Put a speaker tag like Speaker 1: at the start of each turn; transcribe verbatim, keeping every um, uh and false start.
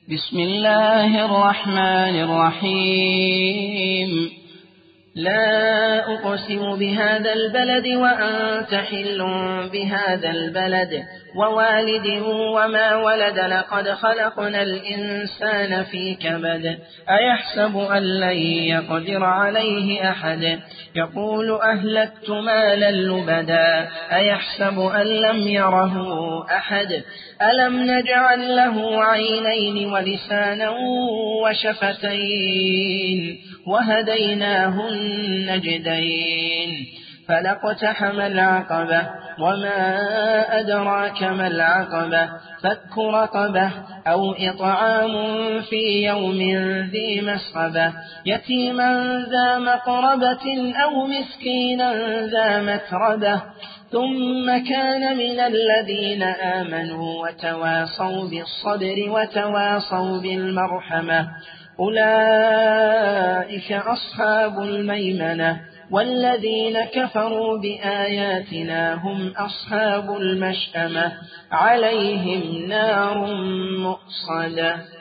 Speaker 1: بسم الله الرحمن الرحيم لا أقسم بهذا البلد وأنت حل بهذا البلد ووالد وما ولد لقد خلقنا الإنسان في كبد أيحسب أن لن يقدر عليه أحد يقول أهلكت مالا لبدا أيحسب أن لم يره أحد ألم نجعل له عينين ولسانا وشفتين وهديناه النجدين فلاقتحم العقبة وما أدراك ما العقبة فك رقبة أو إطعام في يوم ذي مسغبة يتيما ذا مقربة أو مسكينا ذا متربة ثم كان من الذين آمنوا وتواصوا بالصبر وتواصوا بالمرحمة أولئك أصحاب الميمنة والذين كفروا بآياتنا هم أصحاب المشأمة عليهم نار مؤصدة.